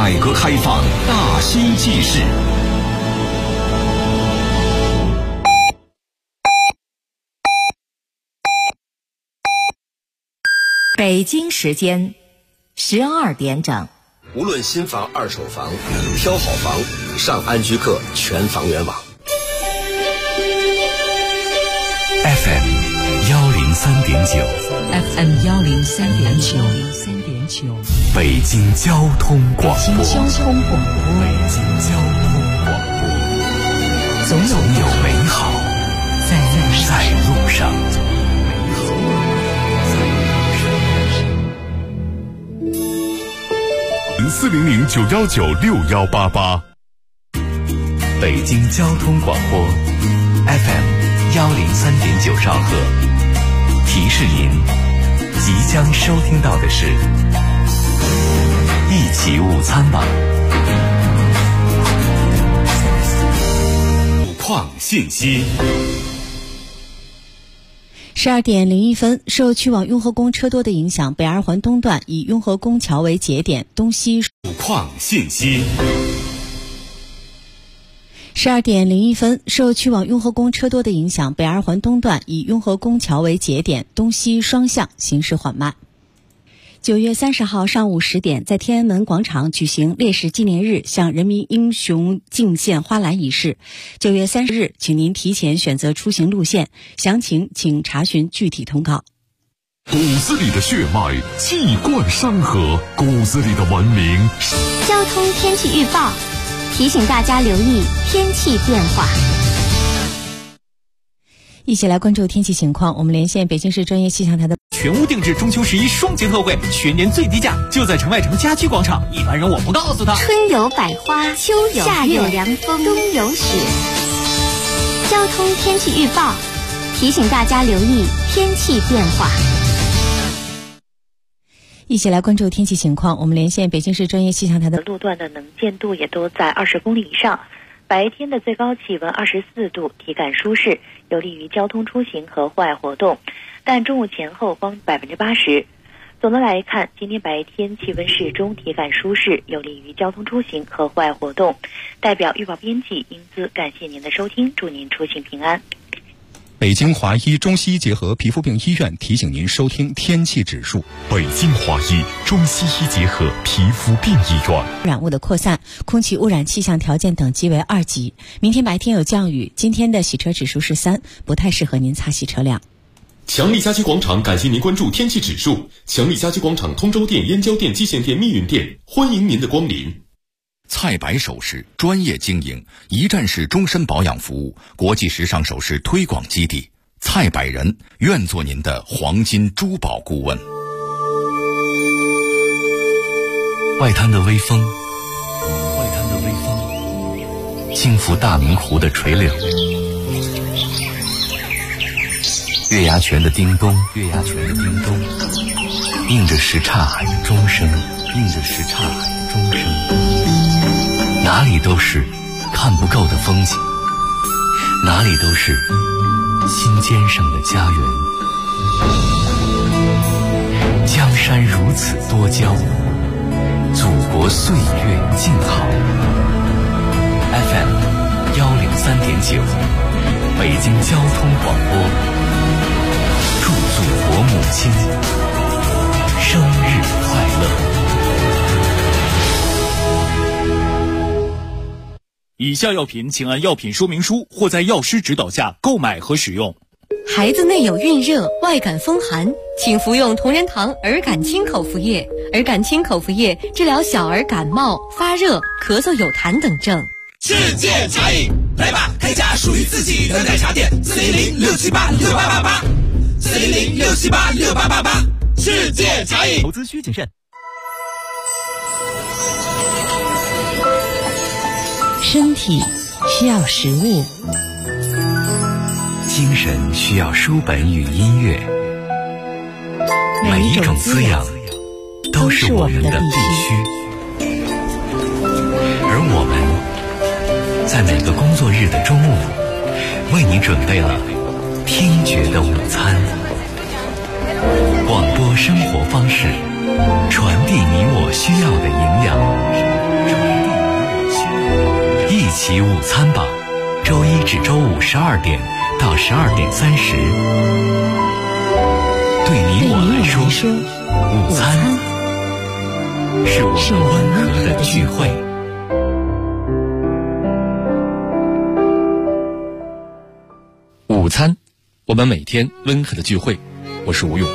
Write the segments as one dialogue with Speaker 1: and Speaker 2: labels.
Speaker 1: 改革开放大新纪事。
Speaker 2: 北京时间12点整。
Speaker 3: 无论新房、二手房，挑好房，上安居客全房源网。
Speaker 4: FM 103.9
Speaker 2: FM 103.9
Speaker 4: 北京交通广播。
Speaker 2: 北京交通广播。
Speaker 4: 北京交通广播。总有美好在路上。
Speaker 5: 040091961888。
Speaker 4: 北京交通广播 FM 103.9兆赫，提示您即将收听到的是一起午餐吧。
Speaker 5: 路况信息。
Speaker 6: 12点01分，受去往雍和宫车多的影响，北二环东段以雍和宫桥为节点，东西。
Speaker 5: 路况信息。
Speaker 6: 12点01分，受去往雍和宫车多的影响，北二环东段以雍和宫桥为节点，东西双向行驶缓慢。9月30号上午10点，在天安门广场举行烈士纪念日向人民英雄敬献花篮仪式。9月30日，请您提前选择出行路线，详情请查询具体通告。
Speaker 5: 骨子里的血脉，气贯山河；骨子里的文明。
Speaker 7: 交通天气预报提醒大家留意天气变化。
Speaker 6: 一起来关注天气情况，我们连线北京市专业气象台的
Speaker 8: 全屋定制中秋11双节特惠，全年最低价就在城外城家居广场，一般人我不告诉他。
Speaker 7: 春有百花，秋有夏有凉风，冬有雪。交通天气预报提醒大家留意天气变化。
Speaker 6: 一起来关注天气情况，我们连线北京市专业气象台的
Speaker 9: 路段的能见度也都在20公里以上，白天的最高气温24度，体感舒适，有利于交通出行和户外活动，但中午前后光80%。总的来看，今天白天气温适中，体感舒适，有利于交通出行和户外活动。代表预报编辑英姿感谢您的收听，祝您出行平安。
Speaker 10: 北京华医中西医结合皮肤病医院提醒您收听天气指数。
Speaker 5: 北京华医中西医结合皮肤病医院。
Speaker 6: 染物的扩散，空气污染气象条件等级为2级。明天白天有降雨，今天的洗车指数是3，不太适合您擦洗车辆。
Speaker 5: 强力家居广场感谢您关注天气指数。强力家居广场通州店、燕郊店、蓟县店、密云店，欢迎您的光临。
Speaker 10: 蔡白首饰专业经营，一站式终身保养服务，国际时尚首饰推广基地。蔡百人愿做您的黄金珠宝顾问。
Speaker 4: 外滩的微风，轻拂大明湖的垂柳，月牙泉的叮咚，映着什刹海的钟声，哪里都是看不够的风景，哪里都是心尖上的家园。江山如此多娇，祖国岁月静好。FM 103.9，北京交通广播，祝祖国母亲生日快乐。
Speaker 8: 以下药品请按药品说明书或在药师指导下购买和使用。
Speaker 11: 孩子内有孕热、外感风寒，请服用同仁堂儿感清口服液。儿感清口服液治疗小儿感冒、发热、咳嗽、有痰等症。
Speaker 12: 世界茶饮，来吧，开家属于自己的奶茶店，410-678-6888，410-678-6888，世界茶饮。
Speaker 8: 投资需谨慎。
Speaker 6: 身体需要食物，
Speaker 4: 精神需要书本与音乐，每一种滋养都是我们的必须。而我们在每个工作日的中午，为你准备了听觉的午餐。广播生活方式，传递你我需要的营养。 起午餐吧，周一至周五12点到12点30。对你我来说，午餐是我们温和的聚会。午餐，我们每天温和的聚会。我是吴勇。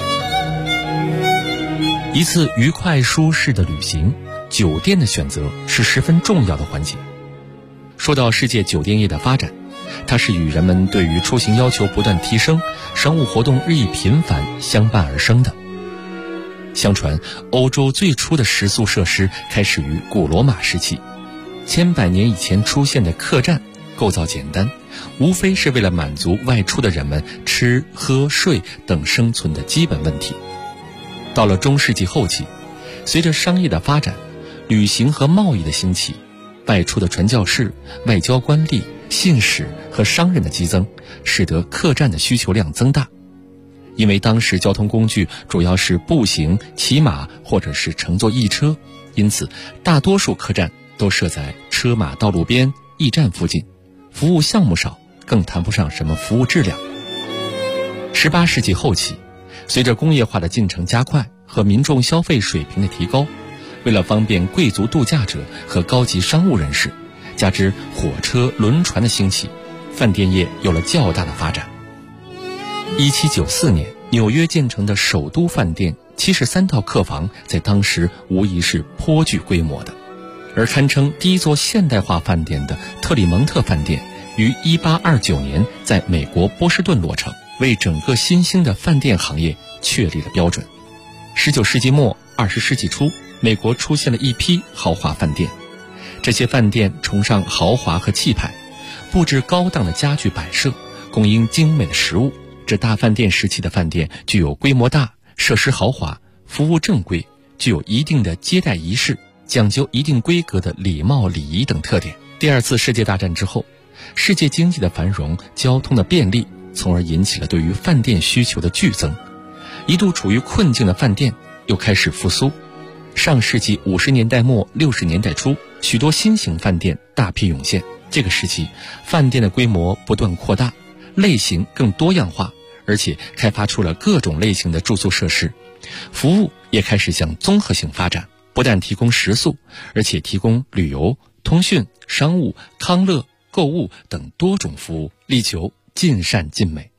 Speaker 4: 一次愉快舒适的旅行，酒店的选择是十分重要的环节。说到世界酒店业的发展，它是与人们对于出行要求不断提升、商务活动日益频繁相伴而生的。相传，欧洲最初的食宿设施开始于古罗马时期，千百年以前出现的客栈，构造简单，无非是为了满足外出的人们吃、喝、睡等生存的基本问题。到了中世纪后期，随着商业的发展、旅行和贸易的兴起，外出的传教士、外交官吏、信使和商人的激增，使得客栈的需求量增大。因为当时交通工具主要是步行、骑马或者是乘坐驿车，因此大多数客栈都设在车马道路边、驿站附近，服务项目少，更谈不上什么服务质量。18世纪后期，随着工业化的进程加快和民众消费水平的提高，为了方便贵族度假者和高级商务人士，加之火车、轮船的兴起，饭店业有了较大的发展。1794年，纽约建成的首都饭店73套客房，在当时无疑是颇具规模的。而堪称第一座现代化饭店的特里蒙特饭店，于1829年在美国波士顿落成，为整个新兴的饭店行业确立了标准。19世纪末、20世纪初，美国出现了一批豪华饭店，这些饭店崇尚豪华和气派，布置高档的家具摆设，供应精美的食物。这大饭店时期的饭店具有规模大、设施豪华、服务正规，具有一定的接待仪式，讲究一定规格的礼貌礼仪等特点。第二次世界大战之后，世界经济的繁荣、交通的便利，从而引起了对于饭店需求的剧增。一度处于困境的饭店又开始复苏。上世纪50年代末60年代初，许多新型饭店大批涌现。这个时期，饭店的规模不断扩大，类型更多样化，而且开发出了各种类型的住宿设施，服务也开始向综合性发展，不但提供食宿，而且提供旅游、通讯、商务、康乐、购物等多种服务，力求尽善尽美。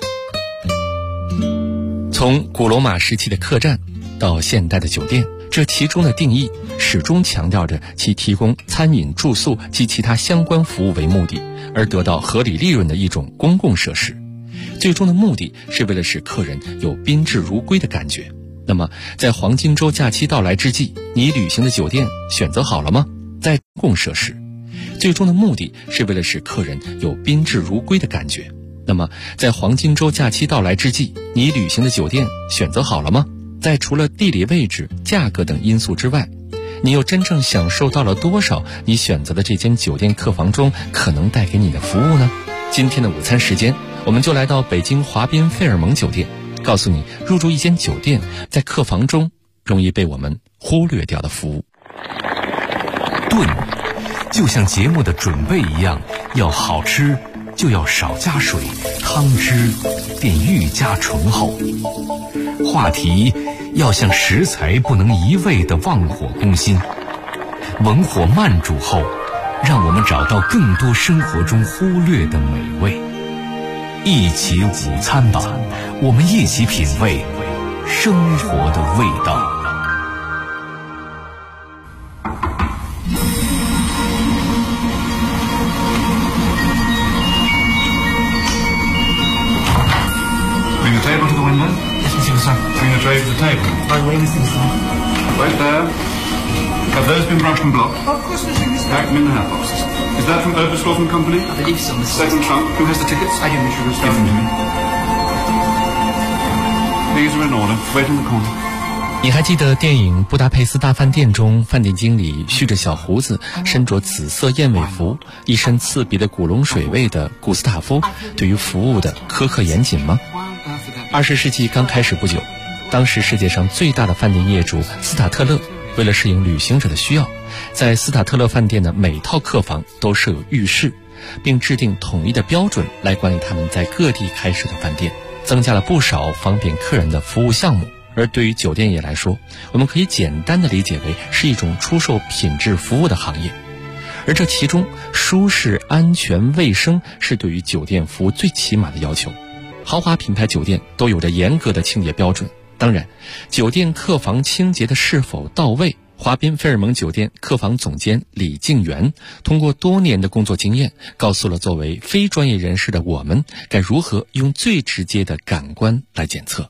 Speaker 4: 从古罗马时期的客栈到现代的酒店，这其中的定义始终强调着其提供餐饮、住宿及其他相关服务为目的，而得到合理利润的一种公共设施。最终的目的是为了使客人有宾至如归的感觉。那么，在黄金周假期到来之际，你旅行的酒店选择好了吗？在公共设施，最终的目的是为了使客人有宾至如归的感觉。那么，在黄金周假期到来之际，你旅行的酒店选择好了吗？在除了地理位置、价格等因素之外，你又真正享受到了多少你选择的这间酒店客房中可能带给你的服务呢？今天的午餐时间，我们就来到北京华彬费尔蒙酒店，告诉你入住一间酒店在客房中容易被我们忽略掉的服务。 炖就像节目的准备一样，要好吃就要少加水，汤汁便愈加醇厚。话题要像食材不能一味的忘火攻心，文火慢煮后，让我们找到更多生活中忽略的美味。一起午餐吧，我们一起品味生活的味道。
Speaker 13: Bring the table to the window. Yes, Monsieur Sir. Bring the tray to the table. Right away, Monsieur Sir. Right there. Have those been brushed and blocked? Of course, Monsieur Sir. Pack them in the hat boxes. Is that from Oberstdorf & Company? I believe so, Monsieur. Second trunk. Who has the tickets? I do, Monsieur. Give them to me. These are in order. Wait in the corner.
Speaker 4: 你还记得电影《布达佩斯大饭店》中饭店经理蓄着小胡子，身着紫色燕尾服，一身刺鼻的古龙水味的古斯塔夫对于服务的苛刻严谨吗？20世纪刚开始不久，当时世界上最大的饭店业主斯塔特勒为
Speaker 14: 为了适应旅行者的需要，在斯塔特勒饭店的每套客房都设有浴室，并制定统一的标准来管理他们在各地开设的饭店，增加了不少方便客人的服务项目。而对于酒店业来说，我们可以简单的理解为是一种出售品质服务的行业，而这其中舒适、安全、卫生是对于酒店服务最起码的要求。豪华品牌酒店都有着严格的清洁标准，当然，酒店客房清洁的是否到位，华彬菲尔蒙酒店客房总监李静元通过多年的工作经验，告诉了作为非专业人士的我们，该如何用最直接的感官来检测。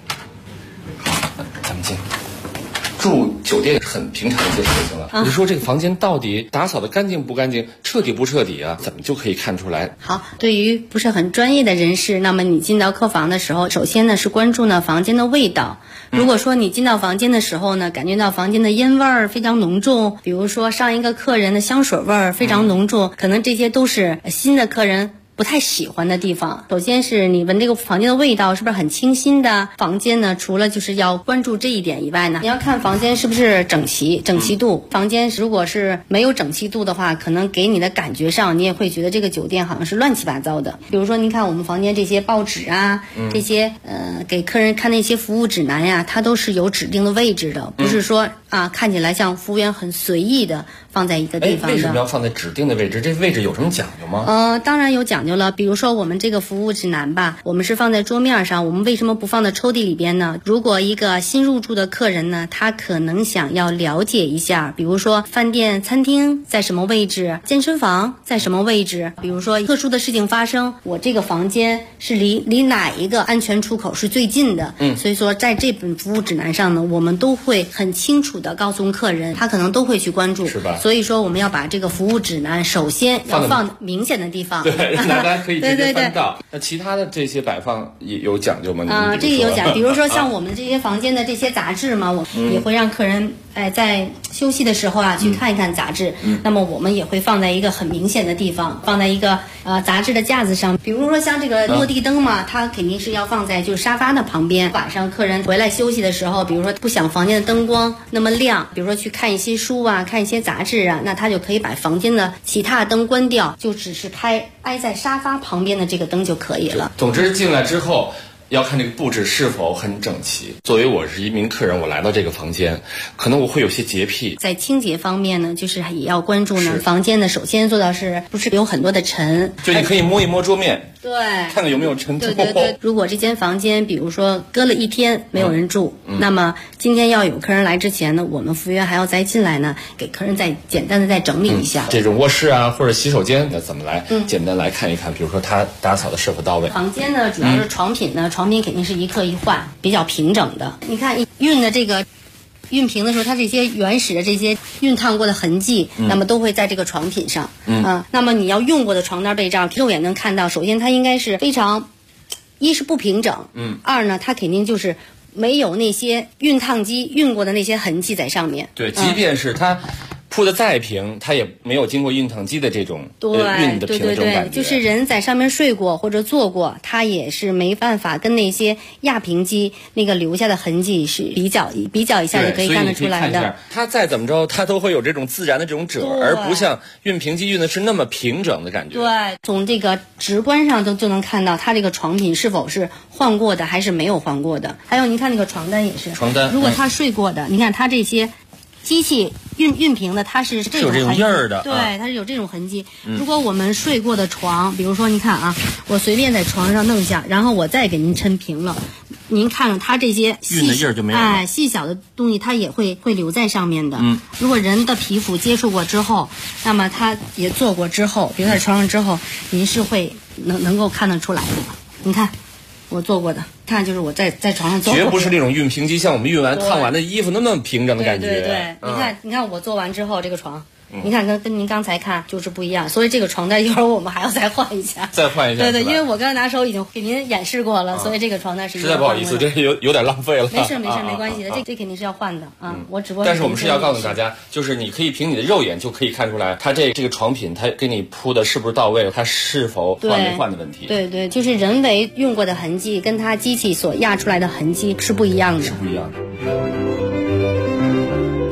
Speaker 15: 咱们进。住酒店是很平常的一件事情了。你说这个房间到底打扫的干净不干净，彻底不彻底啊？怎么就可以看出来？
Speaker 16: 好，对于不是很专业的人士，那么你进到客房的时候，首先呢是关注呢房间的味道。如果说你进到房间的时候呢，感觉到房间的烟味儿非常浓重，比如说上一个客人的香水味儿非常浓重，可能这些都是新的客人不太喜欢的地方。首先是你闻这个房间的味道是不是很清新的。房间呢，除了就是要关注这一点以外呢，你要看房间是不是整齐度。房间如果是没有整齐度的话，可能给你的感觉上你也会觉得这个酒店好像是乱七八糟的。比如说你看我们房间这些报纸啊，这些给客人看那些服务指南呀，它都是有指定的位置的，不是说看起来像服务员很随意的放在一个地方的。
Speaker 15: 为什么要放在指定的位置？这位置有什么讲究吗？
Speaker 16: 当然有讲究了。比如说我们这个服务指南吧，我们是放在桌面上，我们为什么不放在抽屉里边呢？如果一个新入住的客人呢，他可能想要了解一下，比如说饭店餐厅在什么位置，健身房在什么位置，比如说特殊的事情发生，我这个房间是离哪一个安全出口是最近的。所以说在这本服务指南上呢，我们都会很清楚的告诉客人，他可能都会去关注，
Speaker 15: 是吧？
Speaker 16: 所以说我们要把这个服务指南首先要放明显的地方，
Speaker 15: 对，让大家可以直接翻到。那其他的这些摆放也有讲究吗？
Speaker 16: 这个有讲，比如说像我们这些房间的这些杂志嘛，我也会让客人在休息的时候去看一看杂志。那么我们也会放在一个很明显的地方，放在一个杂志的架子上。比如说像这个落地灯嘛，它肯定是要放在就是沙发的旁边。晚上客人回来休息的时候，比如说不想房间的灯光那么亮，比如说去看一些书啊，看一些杂志啊，那他就可以把房间的其他灯关掉，就只是挨在沙发旁边的这个灯就可以了。
Speaker 15: 总之进来之后要看这个布置是否很整齐。作为我是一名客人，我来到这个房间，可能我会有些洁癖。
Speaker 16: 在清洁方面呢，就是也要关注呢，房间呢首先做到是不是有很多的尘，
Speaker 15: 就你可以摸一摸桌面，
Speaker 16: 对，
Speaker 15: 看看有没有尘土。
Speaker 16: 对。如果这间房间比如说隔了一天没有人住，那么今天要有客人来之前呢，我们服务员还要再进来呢，给客人再简单的再整理一下。
Speaker 15: 这种卧室啊或者洗手间那怎么来简单来看一看，比如说他打扫的是否到位。
Speaker 16: 房间呢主要是床品呢，床品肯定是一客一换，比较平整的。你看熨的这个熨平的时候，它这些原始的这些熨烫过的痕迹，那么都会在这个床品上。那么你要用过的床单被罩，肉眼能看到，首先它应该是非常，一是不平整，二呢它肯定就是没有那些熨烫机熨过的那些痕迹在上面。
Speaker 15: 对，即便是它铺的再平，它也没有经过熨烫机的这种熨的平的这种感觉。
Speaker 16: 就是人在上面睡过或者坐过，它也是没办法跟那些压平机那个留下的痕迹是比较一下就可以看得出来的。
Speaker 15: 它再怎么着，它都会有这种自然的这种褶，而不像熨平机熨的是那么平整的感觉。
Speaker 16: 对，从这个直观上就能看到它这个床品是否是换过的还是没有换过的。还有你看那个床单也是，
Speaker 15: 床单
Speaker 16: 如果它睡过的，你看它这些机器熨平的，它是这种
Speaker 15: 印儿的，
Speaker 16: 对，它是有这种痕迹。如果我们睡过的床，比如说你看我随便在床上弄一下，然后我再给您抻平了，您看了它这些
Speaker 15: 熨的印儿就没有了，
Speaker 16: 细小的东西它也会留在上面的。如果人的皮肤接触过之后，那么它也做过之后，比如在床上之后，您是会能够看得出来的。你看我做过的，看就是我在床上做过的，
Speaker 15: 绝不是那种熨平机像我们熨完烫完的衣服那么平整的感觉。
Speaker 16: 对，你看我做完之后这个床，你看跟您刚才看就是不一样，所以这个床单一会儿我们还要再换一下。
Speaker 15: 再换一下。
Speaker 16: 对，因为我刚才拿手已经给您演示过了，所以这个床单是
Speaker 15: 实在不好意思，这是有点浪费了。
Speaker 16: 没事，没关系的，这肯定是要换的我只不过。
Speaker 15: 但是我们是要告诉大家，就是你可以凭你的肉眼就可以看出来，它这个床品它给你铺的是不是到位，它是否换没换的问题。
Speaker 16: 对，就是人为用过的痕迹跟它机器所压出来的痕迹是不一样的。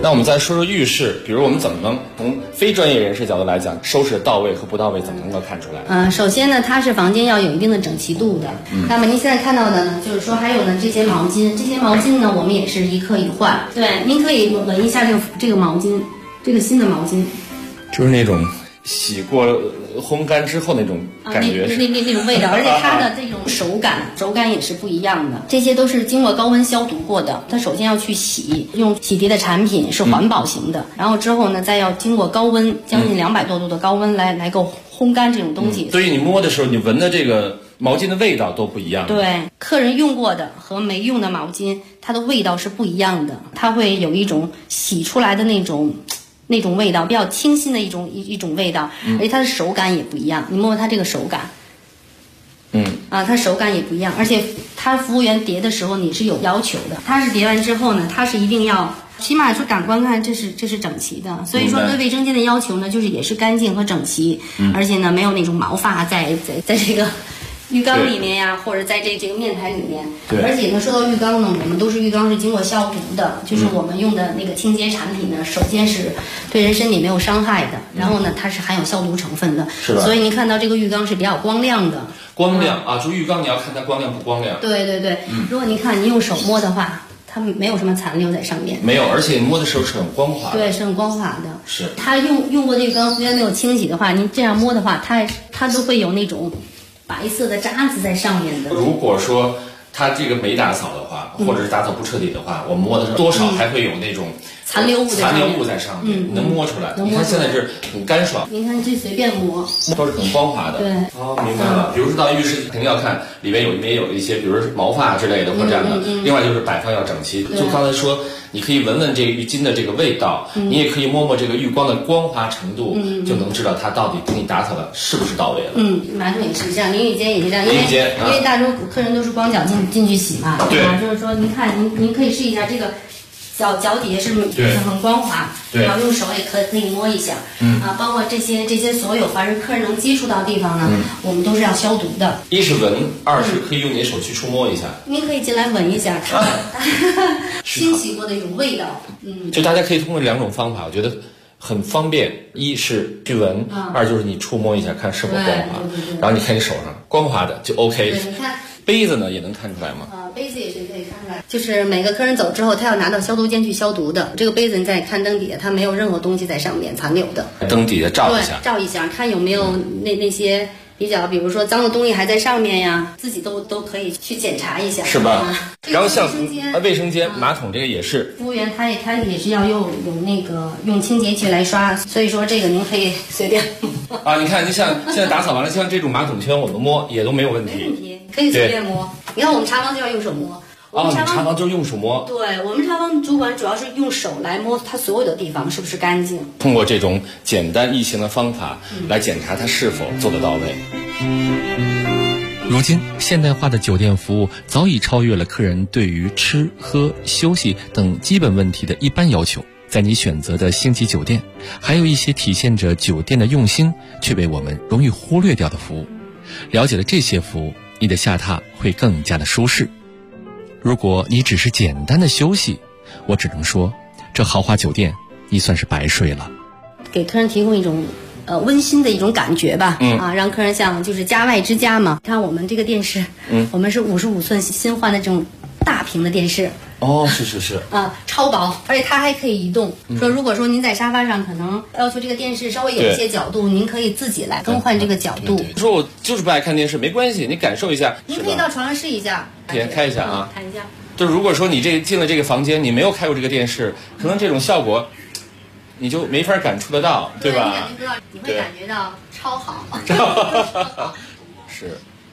Speaker 15: 那我们再说说浴室，比如我们怎么能从非专业人士角度来讲，收拾到位和不到位怎么能够看出来？
Speaker 16: 首先呢，它是房间要有一定的整齐度的。那么您现在看到的呢，就是说还有呢这些毛巾呢，我们也是一颗一换。对，您可以闻一下这个毛巾，这个新的毛巾，
Speaker 15: 就是那种洗过烘干之后那种感觉，
Speaker 16: 那种味道，而且它的这种手感也是不一样的。这些都是经过高温消毒过的。它首先要去洗，用洗涤的产品是环保型的，然后之后呢，再要经过高温，将近200多度的高温来够烘干这种东西。
Speaker 15: 所以你摸的时候，你闻的这个毛巾的味道都不一样。
Speaker 16: 对，客人用过的和没用的毛巾，它的味道是不一样的，它会有一种洗出来的那种味道，比较清新的一种味道，而且它的手感也不一样。你摸摸它这个手感，它手感也不一样，而且它服务员叠的时候你是有要求的，它是叠完之后呢，它是一定要起码说感官看这是整齐的，所以说对卫生间的要求呢，就是也是干净和整齐，而且呢没有那种毛发在这个浴缸里面呀，或者在这个面台里面。而且呢，说到浴缸呢，我们都是浴缸是经过消毒的，就是我们用的那个清洁产品呢，首先是对人身体没有伤害的，然后呢，它是含有消毒成分的，
Speaker 15: 是吧？
Speaker 16: 所以您看到这个浴缸是比较光亮的。
Speaker 15: 光亮啊，就浴缸你要看它光亮不光亮。
Speaker 16: 对，如果您看您用手摸的话，它没有什么残留在上面。
Speaker 15: 没有，而且你摸的时候是很光滑的。
Speaker 16: 对，是很光滑的。
Speaker 15: 是。
Speaker 16: 它用过这个缸，虽然没有清洗的话，您这样摸的话，它都会有那种白色的渣子在上面的。
Speaker 15: 如果说它这个没打扫的话，或者是打扫不彻底的话，我们摸的时候多少还会有那种
Speaker 16: 残留物
Speaker 15: 在上面，能摸出来。你看现在是很干爽，
Speaker 16: 您看这随便摸
Speaker 15: 都是很光滑的。
Speaker 16: 对，
Speaker 15: 明白了。比如说到浴室肯定要看里面有一些，比如毛发之类的或者这样的。另外就是摆放要整齐。就刚才说，你可以闻闻这个浴巾的这个味道，你也可以摸摸这个浴缸的光滑程度，就能知道它到底给你打扫的是不是到位了。
Speaker 16: 马桶也是这样，淋浴间也是这样，因为大多数客人都是光脚进去洗嘛，
Speaker 15: 对吧？
Speaker 16: 就是说，您看您可以试一下这个。脚底下是很光滑，然后用手也可以摸一下，包括这些所有凡是客人能接触到的地方呢，我们都是要消毒的。
Speaker 15: 一是闻，二是可以用你的手去触摸一下。
Speaker 16: 您可以进来闻一下它清洗过的一种味道。
Speaker 15: 就大家可以通过2种方法，我觉得很方便。一是去闻，二就是你触摸一下看是否光滑，然后你看你手上光滑的就 OK。
Speaker 16: 对，你看
Speaker 15: 杯子呢也能看出来吗？
Speaker 16: 杯子也是可以看出来，就是每个客人走之后，他要拿到消毒间去消毒的。这个杯子你再看灯底下，它没有任何东西在上面残留的。
Speaker 15: 灯底下照一下，
Speaker 16: 照一下，看有没有那些比较，比如说脏的东西还在上面呀，自己都可以去检查一下，
Speaker 15: 是吧？然后像卫生间、马桶这个也是，
Speaker 16: 服务员他也是要有那个用清洁剂来刷，所以说这个您可以随便
Speaker 15: 你看，就像现在打扫完了，像这种马桶圈，我们摸也都没有问题，
Speaker 16: 没问题，可以随便摸。你看我们查房就要用手摸。
Speaker 15: 你查房就是用手摸。
Speaker 16: 对，我们查房主管主要是用手来摸它所有的地方是不是干净。
Speaker 15: 通过这种简单易行的方法来检查它是否做得到位。
Speaker 14: 如今，现代化的酒店服务早已超越了客人对于吃喝休息等基本问题的一般要求。在你选择的星级酒店，还有一些体现着酒店的用心却被我们容易忽略掉的服务。了解了这些服务，你的下榻会更加的舒适。如果你只是简单的休息，我只能说，这豪华酒店你算是白睡了。
Speaker 16: 给客人提供一种温馨的一种感觉吧，让客人像就是家外之家嘛。看我们这个电视，我们是55寸新换的这种大屏的电视。
Speaker 15: 是
Speaker 16: 超薄，而且它还可以移动。说如果说您在沙发上可能要求这个电视稍微有一些角度，您可以自己来更换这个角度。
Speaker 15: 说我就是不爱看电视，没关系，你感受一下。
Speaker 16: 您可以到床上试一下，
Speaker 15: 体验开一下啊，
Speaker 16: 看一下。
Speaker 15: 就是如果说你进了这个房间，你没有开过这个电视，可能这种效果你就没法感触得到，对吧？
Speaker 16: 你会感觉到超好。
Speaker 15: 是。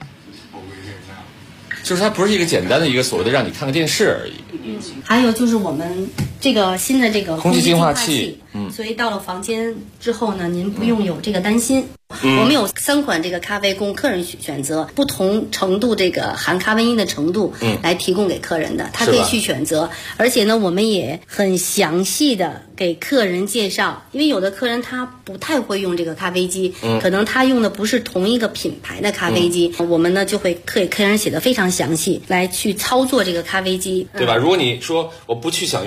Speaker 15: 就是它不是一个简单的一个所谓的让你看个电视而已。
Speaker 16: 还有就是我们这个新的这个
Speaker 15: 空气净化器，
Speaker 16: 所以到了房间之后呢，您不用有这个担心。我们有3款这个咖啡供客人选择，不同程度这个含咖啡因的程度来提供给客人的，他可以去选择。而且呢，我们也很详细的给客人介绍，因为有的客人他不太会用这个咖啡机，可能他用的不是同一个品牌的咖啡机，我们呢就会给客人写的非常详细，来去操作这个咖啡机，
Speaker 15: 对吧？如果你说我不去想用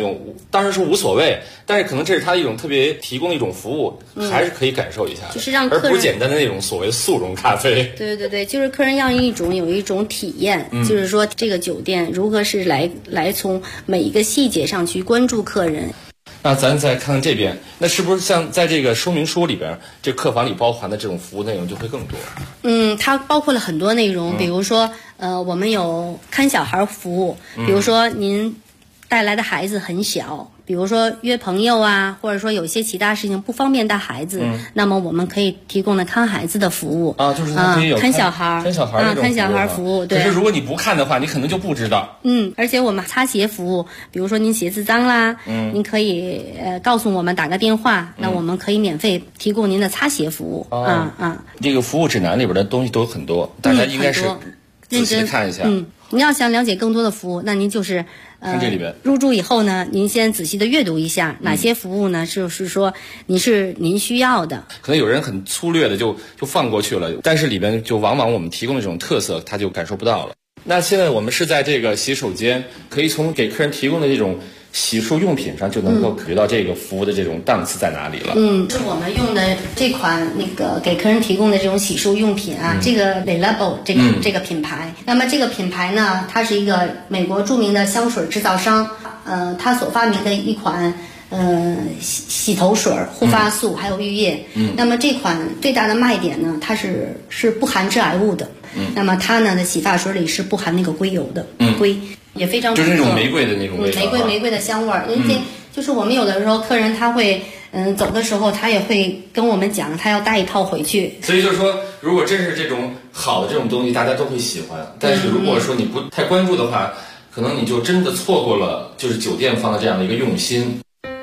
Speaker 15: 当然是无所谓，但是可能这是他的一种特别提供的一种服务，还是可以感受一下，
Speaker 16: 就是让客人，
Speaker 15: 而不是简单的那种所谓速溶咖啡。
Speaker 16: 对对对，就是客人要有一种体验，就是说这个酒店如何是来从每一个细节上去关注客人。
Speaker 15: 那咱再看看这边，那是不是像在这个说明书里边，这客房里包含的这种服务内容就会更多？
Speaker 16: 它包括了很多内容，比如说我们有看小孩服务，比如说您带来的孩子很小，比如说约朋友啊，或者说有些其他事情不方便带孩子，那么我们可以提供的看孩子的服务
Speaker 15: 就是可以有
Speaker 16: 看小孩
Speaker 15: 那种
Speaker 16: 看小孩服务。对，
Speaker 15: 可是如果你不看的话，你可能就不知道。
Speaker 16: 而且我们擦鞋服务，比如说您鞋子脏啦，您可以告诉我们打个电话，那我们可以免费提供您的擦鞋服务。
Speaker 15: 这个服务指南里边的东西都很多，大家应该是仔细看一下。
Speaker 16: 您要想了解更多的服务，那您就是
Speaker 15: 这里边
Speaker 16: 入住以后呢，您先仔细的阅读一下哪些服务呢，就是说您需要的。
Speaker 15: 可能有人很粗略的就放过去了，但是里边就往往我们提供的这种特色，他就感受不到了。那现在我们是在这个洗手间，可以从给客人提供的这种洗漱用品上就能够感觉到这个服务的这种档次在哪里了。
Speaker 16: 是我们用的这款给客人提供的这种洗漱用品啊，这个 Le Labo 这个品牌。那么这个品牌呢，它是一个美国著名的香水制造商，它所发明的一款洗头水、护发素还有浴液。那么这款最大的卖点呢，它是不含致癌物的。那么它呢的洗发水里是不含那个硅油的，硅也非常
Speaker 15: 就是那种玫瑰的那种味道，
Speaker 16: 玫瑰的香味儿。而且就是我们有的时候客人他会走的时候，他也会跟我们讲，他要带一套回去。
Speaker 15: 所以就是说，如果真是这种好的这种东西，大家都会喜欢。但是如果说你不太关注的话，可能你就真的错过了就是酒店方的这样的一个用心。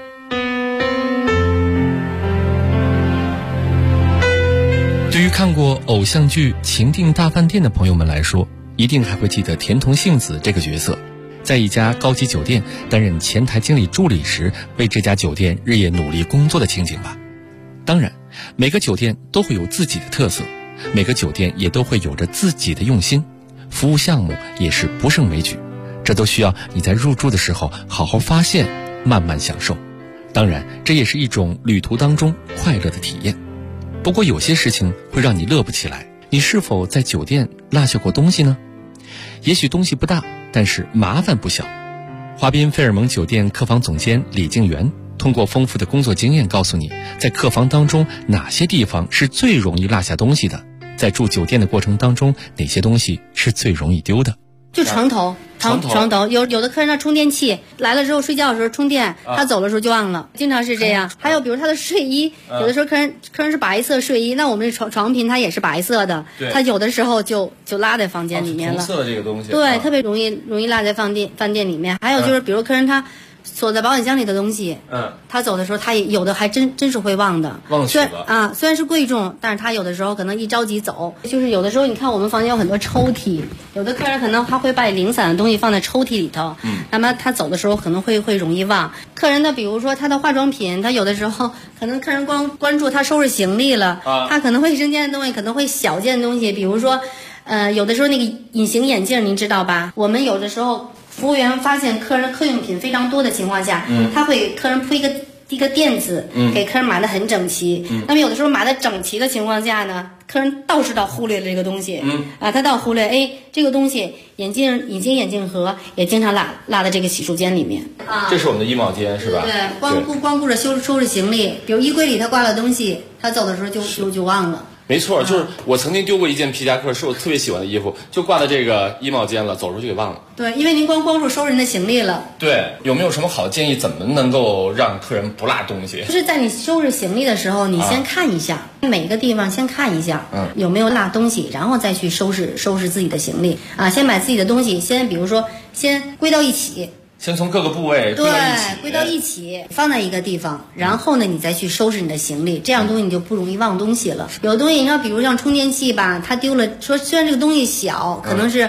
Speaker 14: 对于看过偶像剧《情定大饭店》的朋友们来说，一定还会记得田童幸子这个角色，在一家高级酒店担任前台经理助理时，为这家酒店日夜努力工作的情景吧。当然，每个酒店都会有自己的特色，每个酒店也都会有着自己的用心，服务项目也是不胜枚举，这都需要你在入住的时候好好发现，慢慢享受。当然，这也是一种旅途当中快乐的体验。不过有些事情会让你乐不起来，你是否在酒店落下过东西呢？也许东西不大，但是麻烦不小。华彬菲尔蒙酒店客房总监李静元通过丰富的工作经验告诉你，在客房当中哪些地方是最容易落下东西的，在住酒店的过程当中哪些东西是最容易丢的。
Speaker 16: 就床头有的客人的充电器来了之后睡觉的时候充电，他走的时候就忘了，经常是这样。还有比如他的睡衣，有的时候客人是白色睡衣，那我们床品它也是白色的，他有的时候就落在房间里面了。
Speaker 15: 同色的这个东西，
Speaker 16: 对，特别容易落在饭店里面。还有就是比如客人他锁在保险箱里的东西，他走的时候他也有的还真是会忘的，
Speaker 15: 忘记了
Speaker 16: 虽然是贵重，但是他有的时候可能一着急走，就是有的时候你看我们房间有很多抽屉，有的客人可能他会把零散的东西放在抽屉里头，那么他走的时候可能会容易忘。客人的比如说他的化妆品，他有的时候可能客人光关注他收拾行李了，他可能卫生间的东西，可能会小件的东西，比如说有的时候那个隐形眼镜您知道吧，我们有的时候服务员发现客人的客用品非常多的情况下，他会给客人铺一个垫子，给客人码得很整齐。那么有的时候码得整齐的情况下呢，客人倒是忽略了这个东西，他倒忽略，这个东西隐形眼镜盒也经常落在这个洗漱间里面。
Speaker 15: 这是我们的衣帽间是吧？
Speaker 16: 对，光顾着收拾行李，比如衣柜里他挂了东西，他走的时候就忘了。
Speaker 15: 没错，就是我曾经丢过一件皮夹克，是我特别喜欢的衣服，就挂在这个衣帽间了，走出去给忘了。
Speaker 16: 对，因为您光顾收拾您的行李了。
Speaker 15: 对，有没有什么好的建议，怎么能够让客人不落东西？
Speaker 16: 就是在你收拾行李的时候，你先看一下，每个地方先看一下，有没有落东西，然后再去收拾自己的行李啊。先把自己的东西比如说先归到一起。
Speaker 15: 先从各个部位
Speaker 16: 归到一起，放在一个地方，然后呢，你再去收拾你的行李，这样东西你就不容易忘东西了。有东西你知道，比如像充电器吧，它丢了，说虽然这个东西小，可能是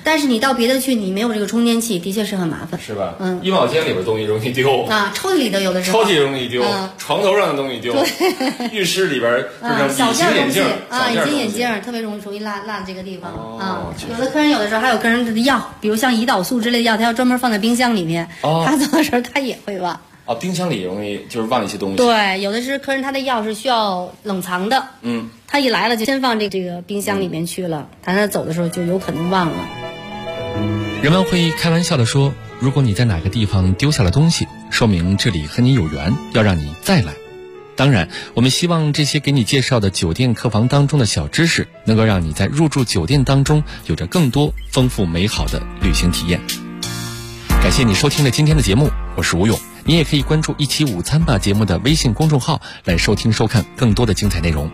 Speaker 16: 但是你到别的去，你没有这个充电器，的确是很麻烦，
Speaker 15: 是吧？衣帽间里边东西容易丢
Speaker 16: 啊，抽屉里头有的时候，
Speaker 15: 抽屉容易丢，床头上的东西丢，浴室里边
Speaker 16: 小件
Speaker 15: 眼镜
Speaker 16: 隐形眼镜特别容易落这个地方有的客人有的时候还有客人的药，比如像胰岛素之类的药，他要专门放在冰箱里面，他走的时候他也会忘。
Speaker 15: 冰箱里容易就是忘一些东西。
Speaker 16: 对，有的是客人他的药是需要冷藏的，他一来了就先放这个冰箱里面去了，他走的时候就有可能忘了。
Speaker 14: 人们会开玩笑地说，如果你在哪个地方丢下了东西，说明这里和你有缘，要让你再来。当然，我们希望这些给你介绍的酒店客房当中的小知识，能够让你在入住酒店当中有着更多丰富美好的旅行体验。感谢你收听了今天的节目，我是吴勇。你也可以关注一期午餐吧节目的微信公众号来收听收看更多的精彩内容。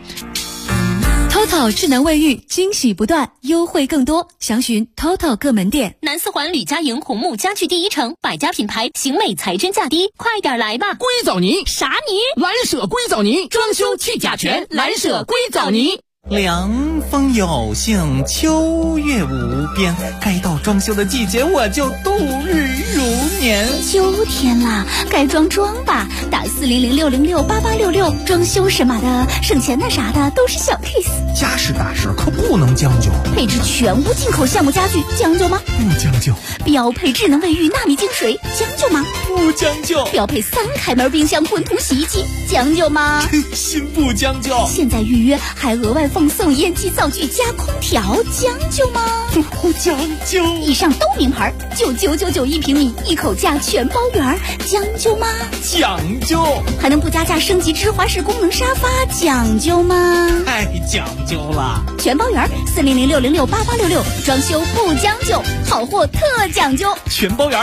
Speaker 2: TOTO 智能卫浴惊喜不断，优惠更多，详询 TOTO 各门店。
Speaker 11: 南四环吕家营红木家具第一城，百家品牌，型美才真价低，快点来吧！
Speaker 17: 硅藻泥
Speaker 11: 啥泥？
Speaker 17: 蓝舍硅藻泥，装修去甲醛，蓝舍硅藻泥。
Speaker 8: 凉风有幸，秋月无边，该到装修的季节，我就度日如年。
Speaker 7: 秋天啦，该装吧，打4006068866，装修什么的，省钱的啥的都是小 case。
Speaker 8: 家事大事可不能将就，
Speaker 7: 配置全屋进口橡木家具，将就吗？
Speaker 8: 不将就。
Speaker 7: 标配智能卫浴纳米净水，将就吗？
Speaker 8: 不将就。
Speaker 7: 标配3开门冰箱滚筒洗衣机，将就吗？
Speaker 8: 心不将就。
Speaker 7: 现在预约还额外奉送烟机灶具加空调，将就吗？
Speaker 8: 不将就。
Speaker 7: 以上都名牌，99991平米，一口价全包圆，将就吗？
Speaker 8: 讲究。
Speaker 7: 还能不加价升级芝华士功能沙发，讲究吗？
Speaker 8: 太讲究了。
Speaker 7: 全包圆，4006068866，装修不将就，好货特讲究。
Speaker 8: 全包圆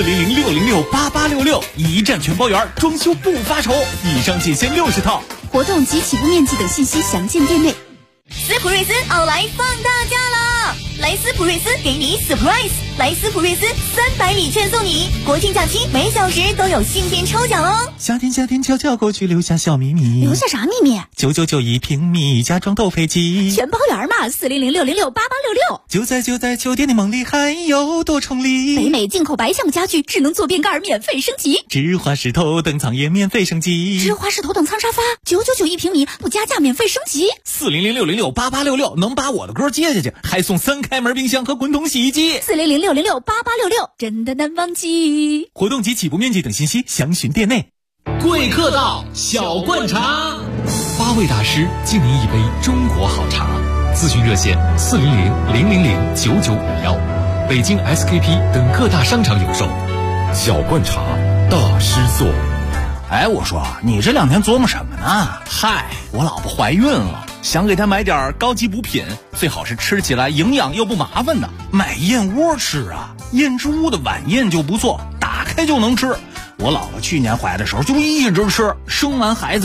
Speaker 8: ，4006068866，一站全包圆，装修不发愁。以上仅限60套。
Speaker 7: 活动及起步面积等信息详见店内。
Speaker 11: 斯普瑞斯奥莱放大假了！来斯普瑞斯给你 surprise， 来斯普瑞斯300米券送你，国庆假期每小时都有新品抽奖哦！
Speaker 8: 夏天悄悄过去，留下小秘密。
Speaker 7: 留下啥秘密
Speaker 8: ？9991平米，家装豆飞机，
Speaker 7: 全包圆嘛，4006068866。
Speaker 8: 就在酒店的梦里，还有多重礼。
Speaker 7: 北美进口白橡木家具，智能坐便盖免费升级，
Speaker 8: 芝华士头等舱也免费升级，
Speaker 7: 芝华士头等舱沙发9991平米，不加价免费升级。
Speaker 8: 4006068866能把我的歌接下去，还送3开门冰箱和滚筒洗衣机。
Speaker 7: 4006068866，真的难忘记。
Speaker 8: 活动及起步面积等信息详询店内。
Speaker 12: 贵客到小灌茶
Speaker 4: ，8位大师敬您一杯中国好茶。咨询热线400-000-9951，北京 SKP 等各大商场有售。
Speaker 5: 小灌茶大师座。
Speaker 17: 哎，我说你这2天琢磨什么呢？嗨，我老婆怀孕了，想给她买点高级补品，最好是吃起来营养又不麻烦的。买燕窝吃啊，燕之屋的晚宴就不错，打开就能吃。我老婆去年怀的时候就一直吃，生完孩子